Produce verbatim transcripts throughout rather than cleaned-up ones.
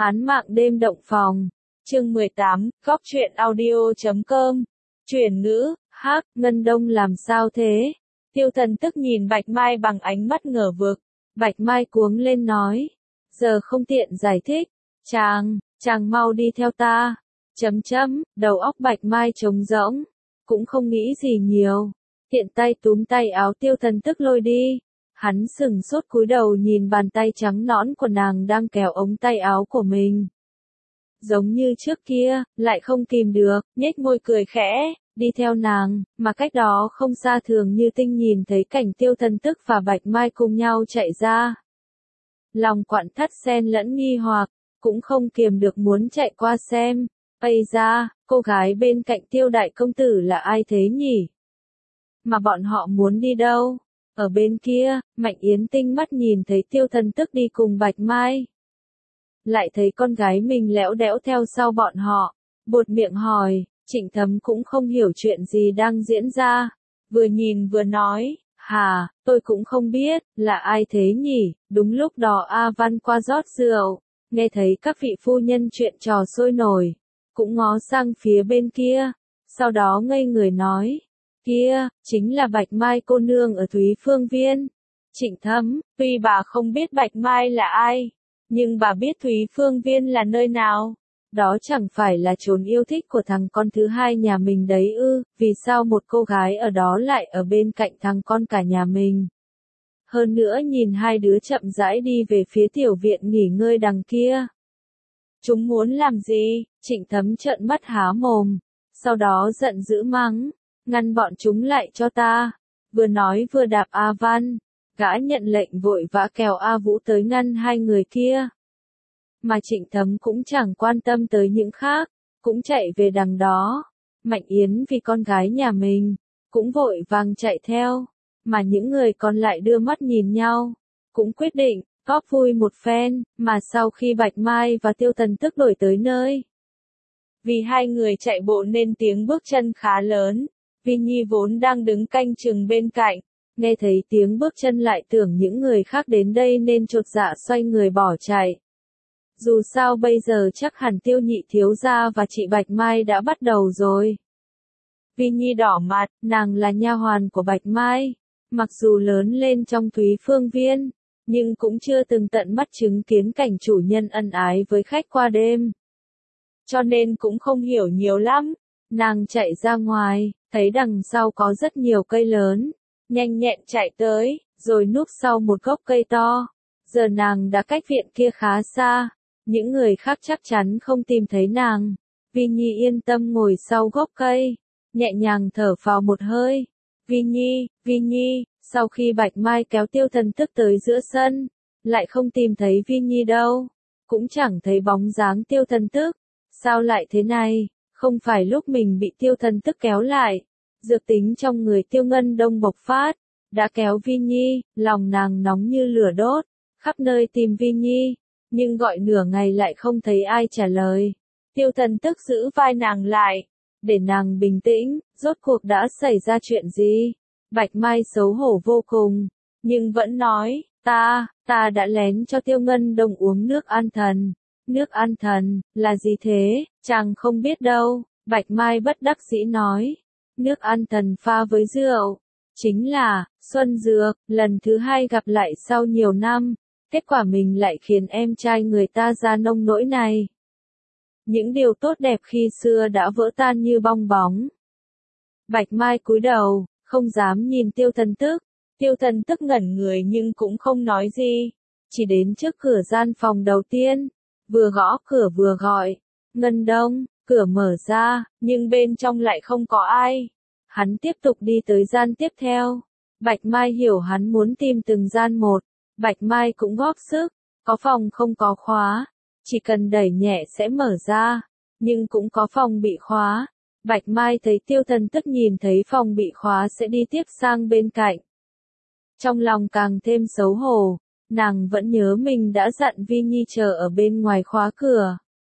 Án mạng đêm động phòng. Chương mười tám, góc truyện audio chấm com. Chuyển ngữ, hắc, Ngân Đông làm sao thế? Tiêu Thần tức nhìn Bạch Mai bằng ánh mắt ngờ vực. Bạch Mai cuống lên nói. Giờ không tiện giải thích. Chàng, chàng mau đi theo ta. Chấm chấm, đầu óc Bạch Mai trống rỗng. Cũng không nghĩ gì nhiều. Tiện tay túm tay áo Tiêu Thần tức lôi đi. Hắn sừng sốt cúi đầu nhìn bàn tay trắng nõn của nàng đang kéo ống tay áo của mình. Giống như trước kia, lại không kìm được, nhếch môi cười khẽ, đi theo nàng, mà cách đó không xa Thường Như Tinh nhìn thấy cảnh Tiêu Thần tức và Bạch Mai cùng nhau chạy ra. Lòng quặn thắt xen lẫn nghi hoặc, cũng không kiềm được muốn chạy qua xem. Ây da, cô gái bên cạnh Tiêu đại công tử là ai thế nhỉ? Mà bọn họ muốn đi đâu? Ở bên kia, Mạnh Yến tinh mắt nhìn thấy Tiêu Thần tức đi cùng Bạch Mai. Lại thấy con gái mình lẽo đẽo theo sau bọn họ, buột miệng hỏi, Trịnh Thấm cũng không hiểu chuyện gì đang diễn ra. Vừa nhìn vừa nói, hà, tôi cũng không biết, là ai thế nhỉ? Đúng lúc đó A Văn qua rót rượu, nghe thấy các vị phu nhân chuyện trò sôi nổi, cũng ngó sang phía bên kia, sau đó ngây người nói. Kia, chính là Bạch Mai cô nương ở Thúy Phương Viên. Trịnh Thấm, tuy bà không biết Bạch Mai là ai, nhưng bà biết Thúy Phương Viên là nơi nào. Đó chẳng phải là chốn yêu thích của thằng con thứ hai nhà mình đấy ư, vì sao một cô gái ở đó lại ở bên cạnh thằng con cả nhà mình. Hơn nữa nhìn hai đứa chậm rãi đi về phía tiểu viện nghỉ ngơi đằng kia. Chúng muốn làm gì? Trịnh Thấm trợn mắt há mồm, sau đó giận dữ mắng. Ngăn bọn chúng lại cho ta. Vừa nói vừa đạp A Văn. Gã nhận lệnh vội vã kéo A Vũ tới ngăn hai người kia. Mà Trịnh Thấm cũng chẳng quan tâm tới những khác, cũng chạy về đằng đó. Mạnh Yến vì con gái nhà mình, cũng vội vàng chạy theo. Mà những người còn lại đưa mắt nhìn nhau, cũng quyết định, góp vui một phen, mà sau khi Bạch Mai và Tiêu Thần tức đổi tới nơi. Vì hai người chạy bộ nên tiếng bước chân khá lớn. Vi Nhi vốn đang đứng canh chừng bên cạnh, nghe thấy tiếng bước chân lại tưởng những người khác đến đây nên chột dạ xoay người bỏ chạy. Dù sao bây giờ chắc hẳn Tiêu nhị thiếu gia và chị Bạch Mai đã bắt đầu rồi. Vi Nhi đỏ mặt, nàng là nha hoàn của Bạch Mai, mặc dù lớn lên trong Thúy Phương Viên, nhưng cũng chưa từng tận mắt chứng kiến cảnh chủ nhân ân ái với khách qua đêm. Cho nên cũng không hiểu nhiều lắm. Nàng chạy ra ngoài, thấy đằng sau có rất nhiều cây lớn, nhanh nhẹn chạy tới, rồi núp sau một gốc cây to. Giờ nàng đã cách viện kia khá xa, những người khác chắc chắn không tìm thấy nàng. Vi Nhi yên tâm ngồi sau gốc cây, nhẹ nhàng thở phào một hơi. Vi Nhi, Vi Nhi, sau khi Bạch Mai kéo Tiêu Thần tức tới giữa sân, lại không tìm thấy Vi Nhi đâu, cũng chẳng thấy bóng dáng Tiêu Thần tức. Sao lại thế này? Không phải lúc mình bị Tiêu Thần tức kéo lại, dược tính trong người Tiêu Ngân Đông bộc phát, đã kéo Vi Nhi, lòng nàng nóng như lửa đốt, khắp nơi tìm Vi Nhi, nhưng gọi nửa ngày lại không thấy ai trả lời. Tiêu Thần tức giữ vai nàng lại, để nàng bình tĩnh, rốt cuộc đã xảy ra chuyện gì? Bạch Mai xấu hổ vô cùng, nhưng vẫn nói, ta, ta đã lén cho Tiêu Ngân Đông uống nước an thần. Nước an thần, là gì thế? Chàng không biết đâu. Bạch Mai bất đắc dĩ nói. Nước an thần pha với rượu. Chính là, xuân dược, lần thứ hai gặp lại sau nhiều năm. Kết quả mình lại khiến em trai người ta ra nông nỗi này. Những điều tốt đẹp khi xưa đã vỡ tan như bong bóng. Bạch Mai cúi đầu, không dám nhìn Tiêu Thần tức. Tiêu Thần tức ngẩn người nhưng cũng không nói gì. Chỉ đến trước cửa gian phòng đầu tiên. Vừa gõ cửa vừa gọi, Ngân Đông, cửa mở ra, nhưng bên trong lại không có ai. Hắn tiếp tục đi tới gian tiếp theo. Bạch Mai hiểu hắn muốn tìm từng gian một. Bạch Mai cũng góp sức, có phòng không có khóa, chỉ cần đẩy nhẹ sẽ mở ra, nhưng cũng có phòng bị khóa. Bạch Mai thấy Tiêu Thần tức nhìn thấy phòng bị khóa sẽ đi tiếp sang bên cạnh. Trong lòng càng thêm xấu hổ. Nàng vẫn nhớ mình đã dặn Vi Nhi chờ ở bên ngoài khóa cửa.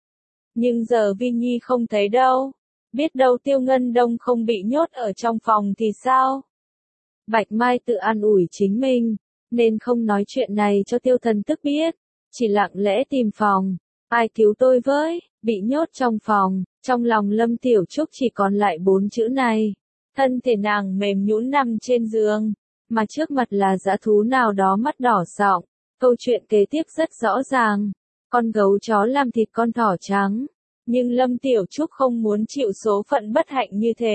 Nhưng giờ Vi Nhi không thấy đâu. Biết đâu Tiêu Ngân Đông không bị nhốt ở trong phòng thì sao? Bạch Mai tự an ủi chính mình, nên không nói chuyện này cho Tiêu Thần tức biết. Chỉ lặng lẽ tìm phòng. ai cứu tôi với, bị nhốt trong phòng, trong lòng Lâm Tiểu Trúc chỉ còn lại bốn chữ này. Thân thể nàng mềm nhũn nằm trên giường, mà trước mặt là dã thú nào đó mắt đỏ sọng. Câu chuyện kế tiếp rất rõ ràng, con gấu chó làm thịt con thỏ trắng, nhưng Lâm Tiểu Trúc không muốn chịu số phận bất hạnh như thế.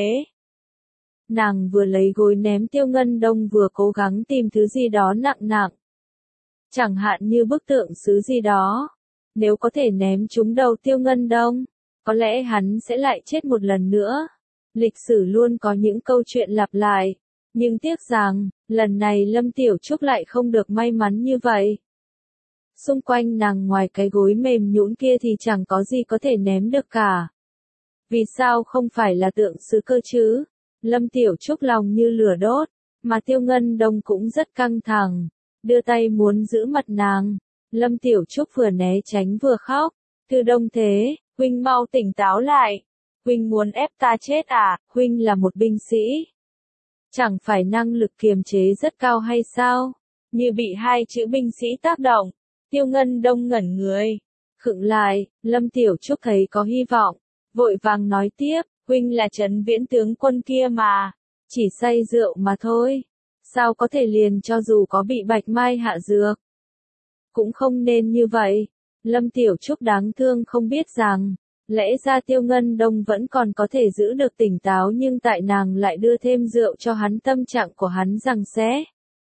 Nàng vừa lấy gối ném Tiêu Ngân Đông vừa cố gắng tìm thứ gì đó nặng nặng. Chẳng hạn như bức tượng sứ gì đó. Nếu có thể ném trúng đầu Tiêu Ngân Đông, có lẽ hắn sẽ lại chết một lần nữa. Lịch sử luôn có những câu chuyện lặp lại. Nhưng tiếc rằng, lần này Lâm Tiểu Trúc lại không được may mắn như vậy. Xung quanh nàng ngoài cái gối mềm nhũn kia thì chẳng có gì có thể ném được cả. Vì sao không phải là tượng sứ cơ chứ? Lâm Tiểu Trúc lòng như lửa đốt, mà Tiêu Ngân Đông cũng rất căng thẳng, đưa tay muốn giữ mặt nàng. Lâm Tiểu Trúc vừa né tránh vừa khóc. Thư Đông Thế, huynh mau tỉnh táo lại. Huynh muốn ép ta chết à? Huynh là một binh sĩ. Chẳng phải năng lực kiềm chế rất cao hay sao? Như bị hai chữ binh sĩ tác động. Tiêu Ngân Đông ngẩn người. Khựng lại, Lâm Tiểu Trúc thấy có hy vọng. Vội vàng nói tiếp, huynh là Trấn Viễn tướng quân kia mà. Chỉ say rượu mà thôi. Sao có thể liền cho dù có bị Bạch Mai hạ dược? Cũng không nên như vậy. Lâm Tiểu Trúc đáng thương không biết rằng, lẽ ra Tiêu Ngân Đông vẫn còn có thể giữ được tỉnh táo nhưng tại nàng lại đưa thêm rượu cho hắn, tâm trạng của hắn giằng xé.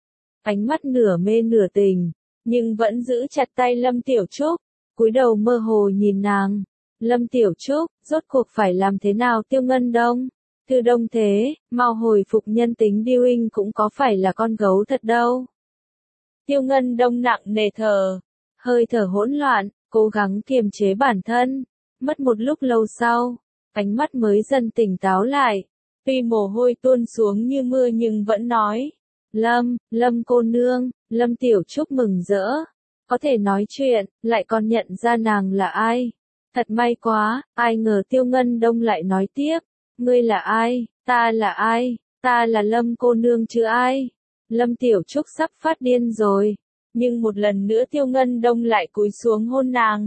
Ánh mắt nửa mê nửa tình, nhưng vẫn giữ chặt tay Lâm Tiểu Trúc, cúi đầu mơ hồ nhìn nàng. Lâm Tiểu Trúc, rốt cuộc phải làm thế nào Tiêu Ngân Đông? Thư Đông Thế, mau hồi phục nhân tính đi, huynh cũng có phải là con gấu thật đâu. Tiêu Ngân Đông nặng nề thở, hơi thở hỗn loạn, cố gắng kiềm chế bản thân. Mất một lúc lâu sau, ánh mắt mới dần tỉnh táo lại. Tuy mồ hôi tuôn xuống như mưa nhưng vẫn nói. Lâm, Lâm cô nương, Lâm Tiểu Trúc mừng rỡ. Có thể nói chuyện, lại còn nhận ra nàng là ai. Thật may quá, ai ngờ Tiêu Ngân Đông lại nói tiếp. Ngươi là ai, ta là ai, ta là Lâm cô nương chứ ai. Lâm Tiểu Trúc sắp phát điên rồi. Nhưng một lần nữa Tiêu Ngân Đông lại cúi xuống hôn nàng.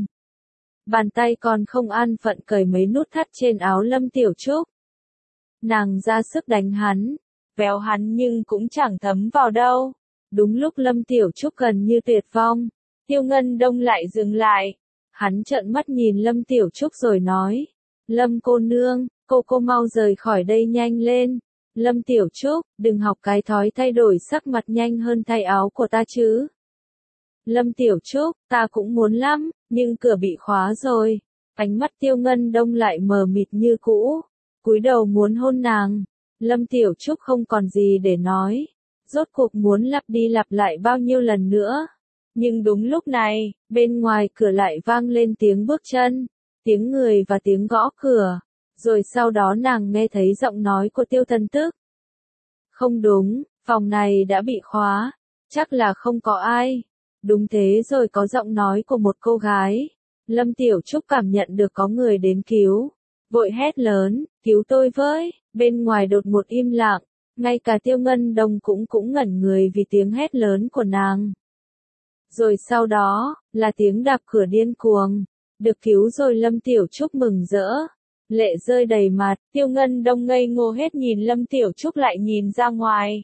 Bàn tay còn không an phận cởi mấy nút thắt trên áo Lâm Tiểu Trúc. Nàng ra sức đánh hắn, véo hắn nhưng cũng chẳng thấm vào đâu. Đúng lúc Lâm Tiểu Trúc gần như tuyệt vong, Tiêu Ngân Đông lại dừng lại. Hắn trợn mắt nhìn Lâm Tiểu Trúc rồi nói. Lâm cô nương, cô cô mau rời khỏi đây nhanh lên. Lâm Tiểu Trúc, đừng học cái thói thay đổi sắc mặt nhanh hơn thay áo của ta chứ. Lâm Tiểu Trúc, ta cũng muốn lắm, nhưng cửa bị khóa rồi. Ánh mắt Tiêu Ngân Đông lại mờ mịt như cũ, cúi đầu muốn hôn nàng. Lâm Tiểu Trúc không còn gì để nói, rốt cuộc muốn lặp đi lặp lại bao nhiêu lần nữa. Nhưng đúng lúc này, bên ngoài cửa lại vang lên tiếng bước chân, tiếng người và tiếng gõ cửa. Rồi sau đó nàng nghe thấy giọng nói của Tiêu Thần Tức. Không đúng, phòng này đã bị khóa, chắc là không có ai. Đúng thế rồi, có giọng nói của một cô gái. Lâm Tiểu Trúc cảm nhận được có người đến cứu. Vội hét lớn, cứu tôi với. Bên ngoài đột ngột im lặng, ngay cả Tiêu Ngân Đông cũng cũng ngẩn người vì tiếng hét lớn của nàng. Rồi sau đó, là tiếng đạp cửa điên cuồng. Được cứu rồi, Lâm Tiểu Trúc mừng rỡ. Lệ rơi đầy mặt, Tiêu Ngân Đông ngây ngô hết nhìn Lâm Tiểu Trúc lại nhìn ra ngoài.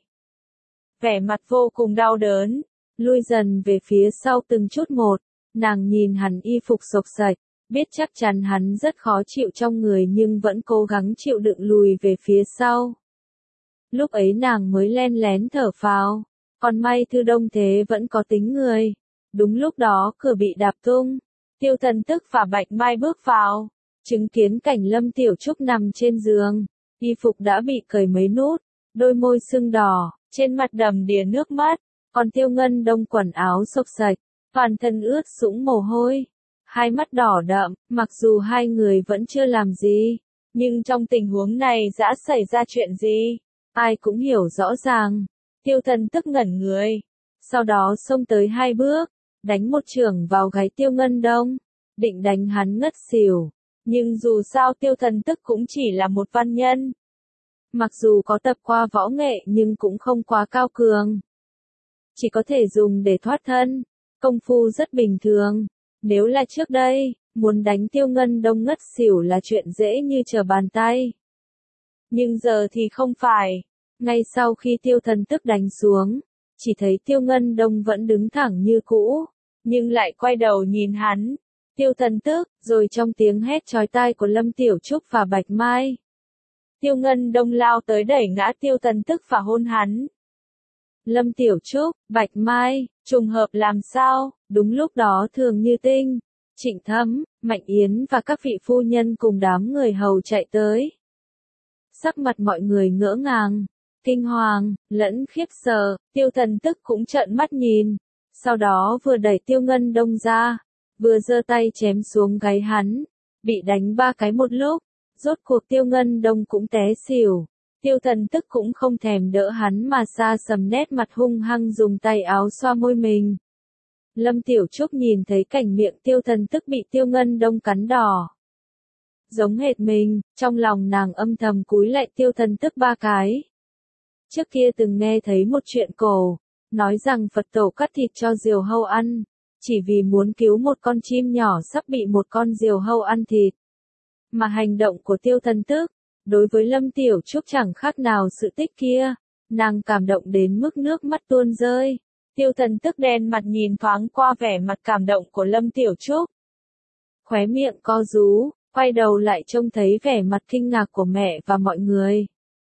Vẻ mặt vô cùng đau đớn, lui dần về phía sau từng chút một, nàng nhìn hắn y phục xộc xạch, biết chắc chắn hắn rất khó chịu trong người nhưng vẫn cố gắng chịu đựng lùi về phía sau. Lúc ấy nàng mới len lén thở phào, còn may Thư Đông Thế vẫn có tính người. Đúng lúc đó cửa bị đạp tung, Tiêu Thần Tức và Bạch Mai bước vào. Chứng kiến cảnh Lâm Tiểu Trúc nằm trên giường, y phục đã bị cởi mấy nút, đôi môi sưng đỏ, trên mặt đầm đìa nước mắt, còn Tiêu Ngân Đông quần áo xộc xạch, toàn thân ướt sũng mồ hôi, hai mắt đỏ đậm. Mặc dù hai người vẫn chưa làm gì, nhưng trong tình huống này đã xảy ra chuyện gì, ai cũng hiểu rõ ràng. Tiêu Thần Tức ngẩn người, sau đó xông tới hai bước, đánh một chưởng vào gáy Tiêu Ngân Đông, định đánh hắn ngất xỉu. Nhưng dù sao Tiêu Thần Tức cũng chỉ là một văn nhân. Mặc dù có tập qua võ nghệ nhưng cũng không quá cao cường. Chỉ có thể dùng để thoát thân, công phu rất bình thường. Nếu là trước đây, muốn đánh Tiêu Ngân Đông ngất xỉu là chuyện dễ như trở bàn tay. Nhưng giờ thì không phải. Ngay sau khi Tiêu Thần Tức đánh xuống, chỉ thấy Tiêu Ngân Đông vẫn đứng thẳng như cũ, nhưng lại quay đầu nhìn hắn. Tiêu Thần Tức, rồi trong tiếng hét chói tai của Lâm Tiểu Trúc và Bạch Mai, Tiêu Ngân Đông lao tới đẩy ngã Tiêu Thần Tức và hôn hắn. Lâm Tiểu Trúc, Bạch Mai, trùng hợp làm sao? Đúng lúc đó Thường Như Tinh, Trịnh Thấm, Mạnh Yến và các vị phu nhân cùng đám người hầu chạy tới. Sắc mặt mọi người ngỡ ngàng, kinh hoàng, lẫn khiếp sợ, Tiêu Thần Tức cũng trợn mắt nhìn, sau đó vừa đẩy Tiêu Ngân Đông ra, vừa giơ tay chém xuống gáy hắn, bị đánh ba cái một lúc, rốt cuộc Tiêu Ngân Đông cũng té xỉu. Tiêu Thần Tức cũng không thèm đỡ hắn mà xa sầm nét mặt hung hăng dùng tay áo xoa môi mình. Lâm Tiểu Trúc nhìn thấy cảnh miệng Tiêu Thần Tức bị Tiêu Ngân Đông cắn đỏ, giống hệt mình, trong lòng nàng âm thầm cúi lại Tiêu Thần Tức ba cái. Trước kia từng nghe thấy một chuyện cổ, nói rằng Phật tổ cắt thịt cho diều hâu ăn, chỉ vì muốn cứu một con chim nhỏ sắp bị một con diều hâu ăn thịt. Mà hành động của Tiêu Thần Tức, đối với Lâm Tiểu Trúc chẳng khác nào sự tích kia, nàng cảm động đến mức nước mắt tuôn rơi. Tiêu Thần Tức đen mặt nhìn thoáng qua vẻ mặt cảm động của Lâm Tiểu Trúc. Khóe miệng co rúm, quay đầu lại trông thấy vẻ mặt kinh ngạc của mẹ và mọi người.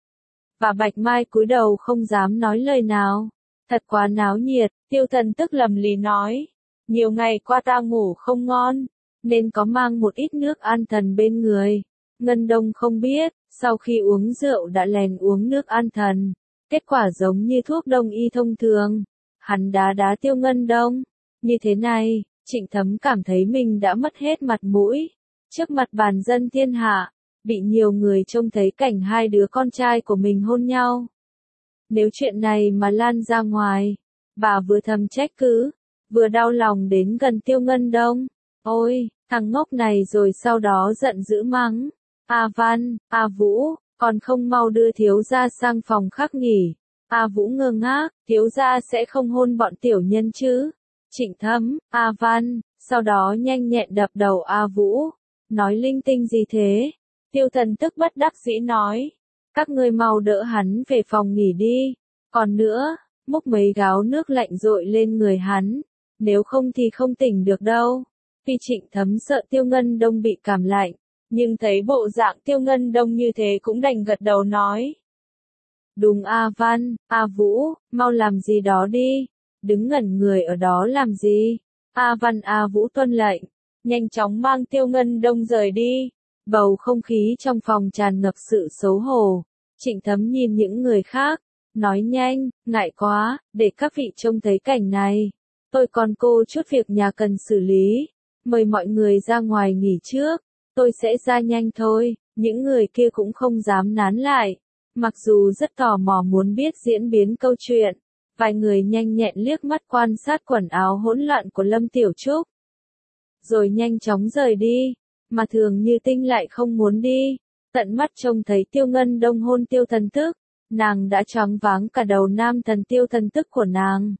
Và Bạch Mai cúi đầu không dám nói lời nào. Thật quá náo nhiệt, Tiêu Thần Tức lầm lì nói. Nhiều ngày qua ta ngủ không ngon, nên có mang một ít nước an thần bên người. Ngân Đông không biết, sau khi uống rượu đã lèn uống nước an thần. Kết quả giống như thuốc đông y thông thường. Hắn đá đá Tiêu Ngân Đông. Như thế này, Trịnh Thấm cảm thấy mình đã mất hết mặt mũi. Trước mặt bàn dân thiên hạ, bị nhiều người trông thấy cảnh hai đứa con trai của mình hôn nhau. Nếu chuyện này mà lan ra ngoài, bà vừa thầm trách cứ, vừa đau lòng đến gần Tiêu Ngân Đông. Ôi, thằng ngốc này, rồi sau đó giận dữ mắng. A Văn, A Vũ, còn không mau đưa thiếu gia sang phòng khác nghỉ. A Vũ ngơ ngác, thiếu gia sẽ không hôn bọn tiểu nhân chứ. Trịnh Thấm, A Văn, sau đó nhanh nhẹn đập đầu A Vũ. Nói linh tinh gì thế? Tiêu Thần Tức bất đắc dĩ nói. Các ngươi mau đỡ hắn về phòng nghỉ đi. Còn nữa, múc mấy gáo nước lạnh dội lên người hắn. Nếu không thì không tỉnh được đâu. Tuy Trịnh Thấm sợ Tiêu Ngân Đông bị cảm lạnh, nhưng thấy bộ dạng Tiêu Ngân Đông như thế cũng đành gật đầu nói. Đúng A Văn, A Vũ, mau làm gì đó đi. Đứng ngẩn người ở đó làm gì? A Văn A Vũ tuân lệnh, nhanh chóng mang Tiêu Ngân Đông rời đi. Bầu không khí trong phòng tràn ngập sự xấu hổ. Trịnh Thấm nhìn những người khác, nói nhanh, ngại quá, để các vị trông thấy cảnh này. Tôi còn cô chút việc nhà cần xử lý. Mời mọi người ra ngoài nghỉ trước. Tôi sẽ ra nhanh thôi. Những người kia cũng không dám nán lại. Mặc dù rất tò mò muốn biết diễn biến câu chuyện. Vài người nhanh nhẹn liếc mắt quan sát quần áo hỗn loạn của Lâm Tiểu Trúc, rồi nhanh chóng rời đi. Mà Thường Như Tinh lại không muốn đi. Tận mắt trông thấy Tiêu Ngân Đông hôn Tiêu Thần Tức, nàng đã choáng váng cả đầu nam thần Tiêu Thần Tức của nàng.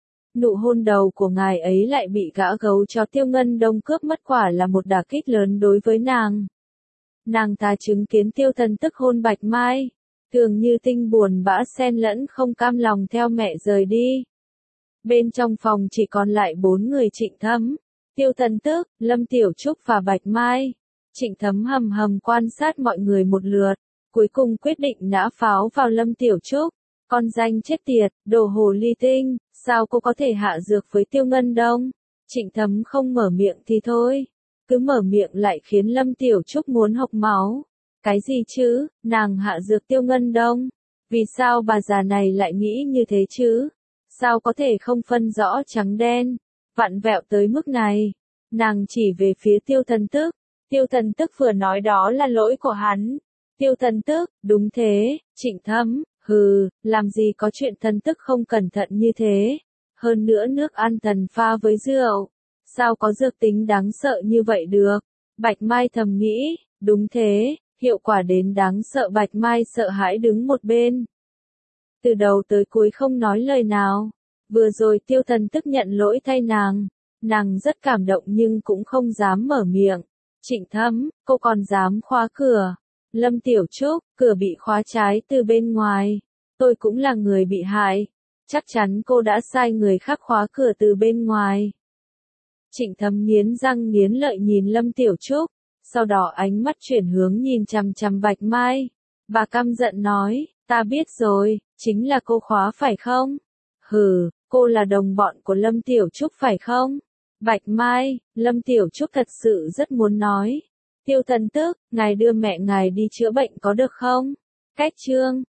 Nụ hôn đầu của ngài ấy lại bị gã gấu cho Tiêu Ngân Đông cướp mất, quả là một đả kích lớn đối với nàng. Nàng ta chứng kiến Tiêu Thần Tức hôn Bạch Mai. Thường Như Tinh buồn bã xen lẫn không cam lòng theo mẹ rời đi. Bên trong phòng chỉ còn lại bốn người: Trịnh Thấm, Tiêu Thần Tức, Lâm Tiểu Trúc và Bạch Mai. Trịnh Thấm hầm hầm quan sát mọi người một lượt, cuối cùng quyết định nã pháo vào Lâm Tiểu Trúc. Con danh chết tiệt, đồ hồ ly tinh, sao cô có thể hạ dược với Tiêu Ngân Đông? Trịnh Thấm không mở miệng thì thôi, cứ mở miệng lại khiến Lâm Tiểu Trúc muốn hộc máu. Cái gì chứ, nàng hạ dược Tiêu Ngân Đông? Vì sao bà già này lại nghĩ như thế chứ? Sao có thể không phân rõ trắng đen, vặn vẹo tới mức này? Nàng chỉ về phía Tiêu Thần Tức. Tiêu Thần Tức vừa nói đó là lỗi của hắn. Tiêu Thần Tức, đúng thế. Trịnh Thấm, hừ, làm gì có chuyện Thần Tức không cẩn thận như thế. Hơn nữa nước an thần pha với rượu, sao có dược tính đáng sợ như vậy được? Bạch Mai thầm nghĩ, đúng thế, hiệu quả đến đáng sợ. Bạch Mai sợ hãi đứng một bên, từ đầu tới cuối không nói lời nào. Vừa rồi Tiêu Thần Tức nhận lỗi thay nàng, Nàng rất cảm động nhưng cũng không dám mở miệng. Trịnh Thâm, cô còn dám khóa cửa. Lâm Tiểu Trúc, cửa bị khóa trái từ bên ngoài. Tôi cũng là người bị hại. Chắc chắn cô đã sai người khác khóa cửa từ bên ngoài. Trịnh Thâm nghiến răng nghiến lợi nhìn Lâm Tiểu Trúc, sau đó ánh mắt chuyển hướng nhìn chằm chằm Bạch Mai. Bà căm giận nói, ta biết rồi, chính là cô khóa phải không? Hừ, cô là đồng bọn của Lâm Tiểu Trúc phải không? Bạch Mai, Lâm Tiểu Trúc thật sự rất muốn nói. Tiêu Thần Tức, ngài đưa mẹ ngài đi chữa bệnh có được không? Cách chương